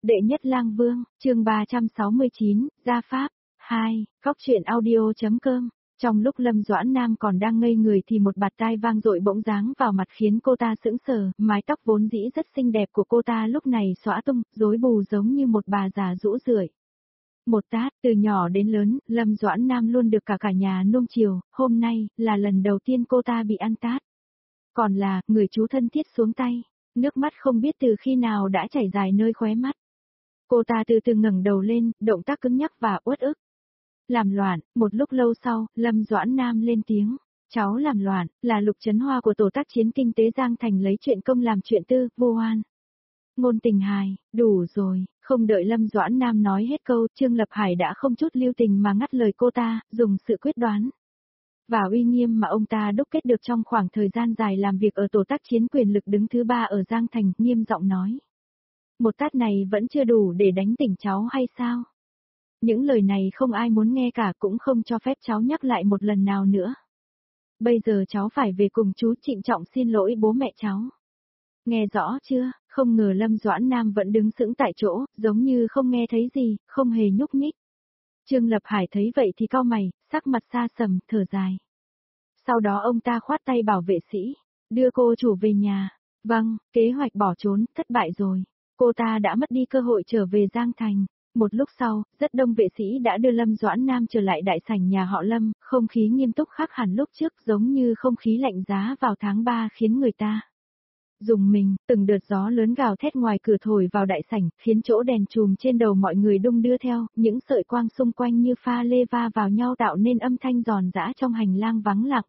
Đệ nhất lang vương, chương 369, gia pháp, 2, cóc truyện audio.com. Trong lúc Lâm Doãn Nam còn đang ngây người thì một bạt tai vang dội bỗng giáng vào mặt khiến cô ta sững sờ, mái tóc vốn dĩ rất xinh đẹp của cô ta lúc này xõa tung, rối bù giống như một bà già rũ rượi. Một tát, từ nhỏ đến lớn, Lâm Doãn Nam luôn được cả nhà nuông chiều, hôm nay, là lần đầu tiên cô ta bị ăn tát. Còn là, người chú thân thiết xuống tay, nước mắt không biết từ khi nào đã chảy dài nơi khóe mắt. Cô ta từ từ ngẩng đầu lên, động tác cứng nhắc và uất ức. Làm loạn, một lúc lâu sau, Lâm Doãn Nam lên tiếng. Cháu làm loạn, là Lục Trấn Hoa của Tổ tác chiến kinh tế Giang Thành lấy chuyện công làm chuyện tư, vu oan. Ngôn tình hài, đủ rồi, không đợi Lâm Doãn Nam nói hết câu, Trương Lập Hải đã không chút lưu tình mà ngắt lời cô ta, dùng sự quyết đoán và uy nghiêm mà ông ta đúc kết được trong khoảng thời gian dài làm việc ở Tổ tác chiến quyền lực đứng thứ 3 ở Giang Thành, nghiêm giọng nói. Một tát này vẫn chưa đủ để đánh tỉnh cháu hay sao? Những lời này không ai muốn nghe cả, cũng không cho phép cháu nhắc lại một lần nào nữa. Bây giờ cháu phải về cùng chú trịnh trọng xin lỗi bố mẹ cháu. Nghe rõ chưa? Không ngờ Lâm Doãn Nam vẫn đứng sững tại chỗ, giống như không nghe thấy gì, không hề nhúc nhích. Trương Lập Hải thấy vậy thì cau mày, sắc mặt xa sầm, thở dài. Sau đó ông ta khoát tay bảo vệ sĩ, đưa cô chủ về nhà. Vâng, kế hoạch bỏ trốn, thất bại rồi. Cô ta đã mất đi cơ hội trở về Giang Thành. Một lúc sau, rất đông vệ sĩ đã đưa Lâm Doãn Nam trở lại đại sảnh nhà họ Lâm, không khí nghiêm túc khác hẳn lúc trước, giống như không khí lạnh giá vào tháng 3 khiến người ta rùng mình. Từng đợt gió lớn gào thét ngoài cửa thổi vào đại sảnh, khiến chỗ đèn chùm trên đầu mọi người đung đưa theo, những sợi quang xung quanh như pha lê va vào nhau tạo nên âm thanh giòn giã trong hành lang vắng lặng.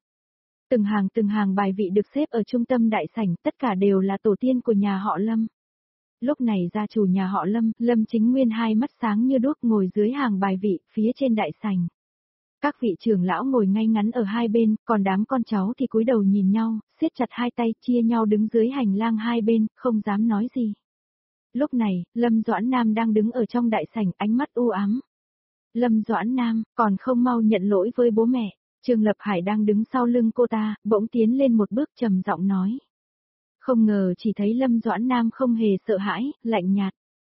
Từng hàng bài vị được xếp ở trung tâm đại sảnh, tất cả đều là tổ tiên của nhà họ Lâm. Lúc này gia chủ nhà họ Lâm, Lâm Chính Nguyên hai mắt sáng như đuốc ngồi dưới hàng bài vị, phía trên đại sảnh. Các vị trưởng lão ngồi ngay ngắn ở hai bên, còn đám con cháu thì cúi đầu nhìn nhau, siết chặt hai tay, chia nhau đứng dưới hành lang hai bên, không dám nói gì. Lúc này, Lâm Doãn Nam đang đứng ở trong đại sảnh, ánh mắt u ám. Lâm Doãn Nam, còn không mau nhận lỗi với bố mẹ. Trương Lập Hải đang đứng sau lưng cô ta, bỗng tiến lên một bước trầm giọng nói. Không ngờ chỉ thấy Lâm Doãn Nam không hề sợ hãi, lạnh nhạt.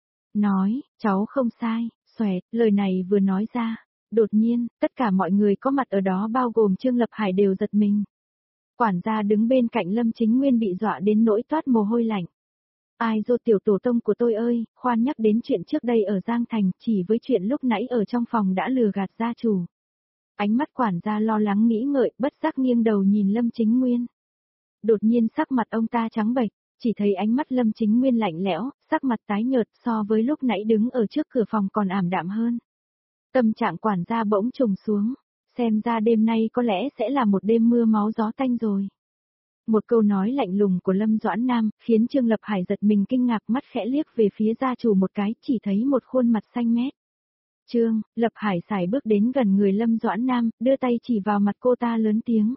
Nói, cháu không sai, xoẹt, lời này vừa nói ra. Đột nhiên, tất cả mọi người có mặt ở đó bao gồm Trương Lập Hải đều giật mình. Quản gia đứng bên cạnh Lâm Chính Nguyên bị dọa đến nỗi toát mồ hôi lạnh. Ai dô tiểu tổ tông của tôi ơi, khoan nhắc đến chuyện trước đây ở Giang Thành, chỉ với chuyện lúc nãy ở trong phòng đã lừa gạt gia chủ. Ánh mắt quản gia lo lắng nghĩ ngợi, bất giác nghiêng đầu nhìn Lâm Chính Nguyên. Đột nhiên sắc mặt ông ta trắng bệch, chỉ thấy ánh mắt Lâm Chính Nguyên lạnh lẽo, sắc mặt tái nhợt so với lúc nãy đứng ở trước cửa phòng còn ảm đạm hơn. Tâm trạng quản gia bỗng trùng xuống, xem ra đêm nay có lẽ sẽ là một đêm mưa máu gió tanh rồi. Một câu nói lạnh lùng của Lâm Doãn Nam, khiến Trương Lập Hải giật mình kinh ngạc, mắt khẽ liếc về phía gia chủ một cái, chỉ thấy một khuôn mặt xanh mét. Trương, Lập Hải sải bước đến gần người Lâm Doãn Nam, đưa tay chỉ vào mặt cô ta lớn tiếng.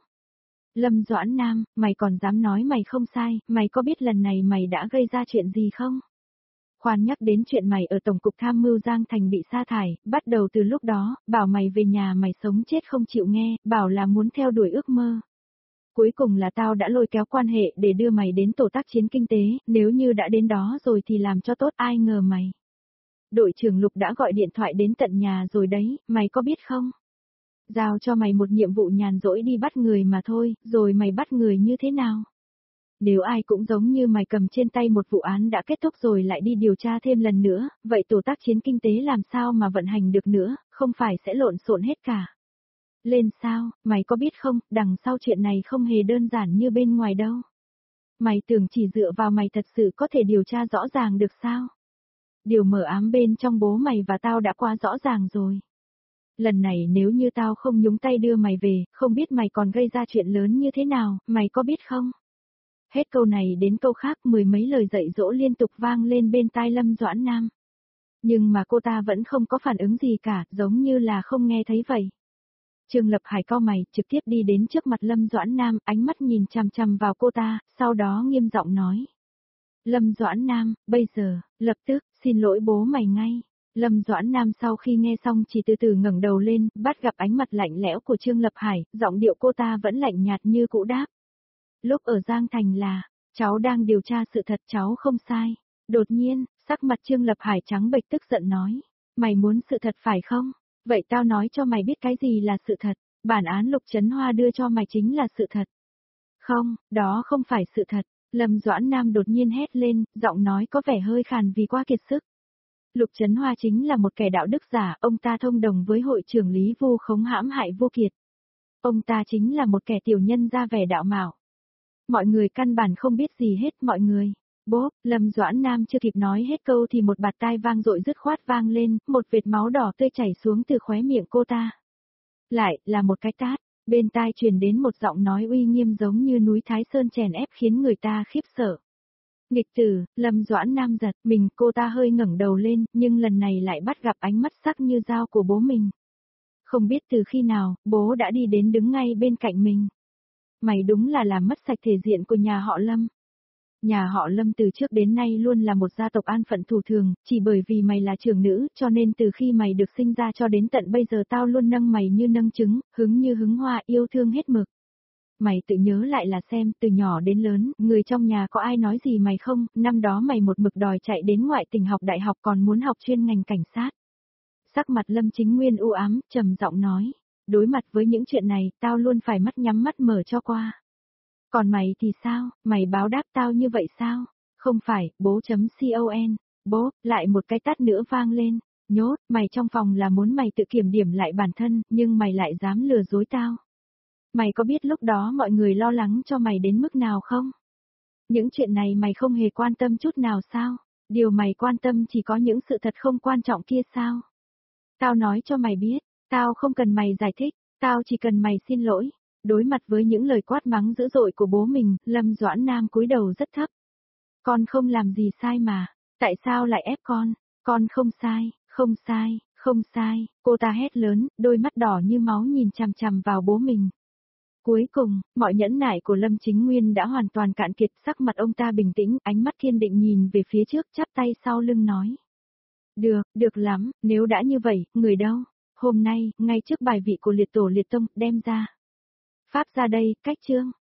Lâm Doãn Nam, mày còn dám nói mày không sai, mày có biết lần này mày đã gây ra chuyện gì không? Khoan nhắc đến chuyện mày ở Tổng cục Tham mưu Giang Thành bị sa thải, bắt đầu từ lúc đó, bảo mày về nhà mày sống chết không chịu nghe, bảo là muốn theo đuổi ước mơ. Cuối cùng là tao đã lôi kéo quan hệ để đưa mày đến tổ tác chiến kinh tế, nếu như đã đến đó rồi thì làm cho tốt, ai ngờ mày. Đội trưởng Lục đã gọi điện thoại đến tận nhà rồi đấy, mày có biết không? Giao cho mày một nhiệm vụ nhàn rỗi đi bắt người mà thôi, rồi mày bắt người như thế nào? Nếu ai cũng giống như mày cầm trên tay một vụ án đã kết thúc rồi lại đi điều tra thêm lần nữa, vậy tổ tác chiến kinh tế làm sao mà vận hành được nữa, không phải sẽ lộn xộn hết cả. Lên sao, mày có biết không, đằng sau chuyện này không hề đơn giản như bên ngoài đâu. Mày tưởng chỉ dựa vào mày thật sự có thể điều tra rõ ràng được sao? Điều mờ ám bên trong bố mày và tao đã quá rõ ràng rồi. Lần này nếu như tao không nhúng tay đưa mày về, không biết mày còn gây ra chuyện lớn như thế nào, mày có biết không? Hết câu này đến câu khác, mười mấy lời dạy dỗ liên tục vang lên bên tai Lâm Doãn Nam. Nhưng mà cô ta vẫn không có phản ứng gì cả, giống như là không nghe thấy vậy. Trương Lập Hải cau mày, trực tiếp đi đến trước mặt Lâm Doãn Nam, ánh mắt nhìn chằm chằm vào cô ta, sau đó nghiêm giọng nói. Lâm Doãn Nam, bây giờ, lập tức, xin lỗi bố mày ngay. Lâm Doãn Nam sau khi nghe xong chỉ từ từ ngẩng đầu lên, bắt gặp ánh mặt lạnh lẽo của Trương Lập Hải, giọng điệu cô ta vẫn lạnh nhạt như cũ đáp. Lúc ở Giang Thành là, cháu đang điều tra sự thật, cháu không sai. Đột nhiên, Sắc mặt Trương Lập Hải trắng bệch tức giận nói. Mày muốn sự thật phải không? Vậy tao nói cho mày biết cái gì là sự thật. Bản án Lục Trấn Hoa đưa cho mày chính là sự thật. Không, đó không phải sự thật. Lâm Doãn Nam đột nhiên hét lên, giọng nói có vẻ hơi khàn vì quá kiệt sức. Lục Trấn Hoa chính là một kẻ đạo đức giả, ông ta thông đồng với hội trưởng Lý Vu Khống hãm hại Vô Kiệt. Ông ta chính là một kẻ tiểu nhân ra vẻ đạo mạo. Mọi người căn bản không biết gì hết mọi người. Bốp, Lâm Doãn Nam chưa kịp nói hết câu thì một bạt tai vang dội dứt khoát vang lên, một vệt máu đỏ tươi chảy xuống từ khóe miệng cô ta. Lại là một cái tát, bên tai truyền đến một giọng nói uy nghiêm giống như núi Thái Sơn chèn ép khiến người ta khiếp sợ. Nghịch tử, Lâm Doãn Nam giật mình, cô ta hơi ngẩng đầu lên, nhưng lần này lại bắt gặp ánh mắt sắc như dao của bố mình. Không biết từ khi nào, bố đã đi đến đứng ngay bên cạnh mình. Mày đúng là làm mất sạch thể diện của nhà họ Lâm. Nhà họ Lâm từ trước đến nay luôn là một gia tộc an phận thủ thường, chỉ bởi vì mày là trưởng nữ, cho nên từ khi mày được sinh ra cho đến tận bây giờ tao luôn nâng mày như nâng trứng, hứng như hứng hoa, yêu thương hết mực. Mày tự nhớ lại là xem, từ nhỏ đến lớn, người trong nhà có ai nói gì mày không, năm đó mày một mực đòi chạy đến ngoại tỉnh học đại học còn muốn học chuyên ngành cảnh sát. Sắc mặt Lâm Chính Nguyên u ám, trầm giọng nói, đối mặt với những chuyện này, tao luôn phải mắt nhắm mắt mở cho qua. Còn mày thì sao, mày báo đáp tao như vậy sao? Không phải, bố.con, bố, lại một cái tát nữa vang lên, nhốt, mày trong phòng là muốn mày tự kiểm điểm lại bản thân, nhưng mày lại dám lừa dối tao. Mày có biết lúc đó mọi người lo lắng cho mày đến mức nào không? Những chuyện này mày không hề quan tâm chút nào sao? Điều mày quan tâm chỉ có những sự thật không quan trọng kia sao? Tao nói cho mày biết, tao không cần mày giải thích, tao chỉ cần mày xin lỗi. Đối mặt với những lời quát mắng dữ dội của bố mình, Lâm Doãn Nam cúi đầu rất thấp. Con không làm gì sai mà, tại sao lại ép con? Con không sai, không sai, không sai, cô ta hét lớn, đôi mắt đỏ như máu nhìn chằm chằm vào bố mình. Cuối cùng, mọi nhẫn nại của Lâm Chính Nguyên đã hoàn toàn cạn kiệt, sắc mặt ông ta bình tĩnh, ánh mắt kiên định nhìn về phía trước, chắp tay sau lưng nói. Được lắm, nếu đã như vậy, người đâu? Hôm nay, ngay trước bài vị của liệt tổ liệt tông, đem ra. Pháp ra đây, cách chương.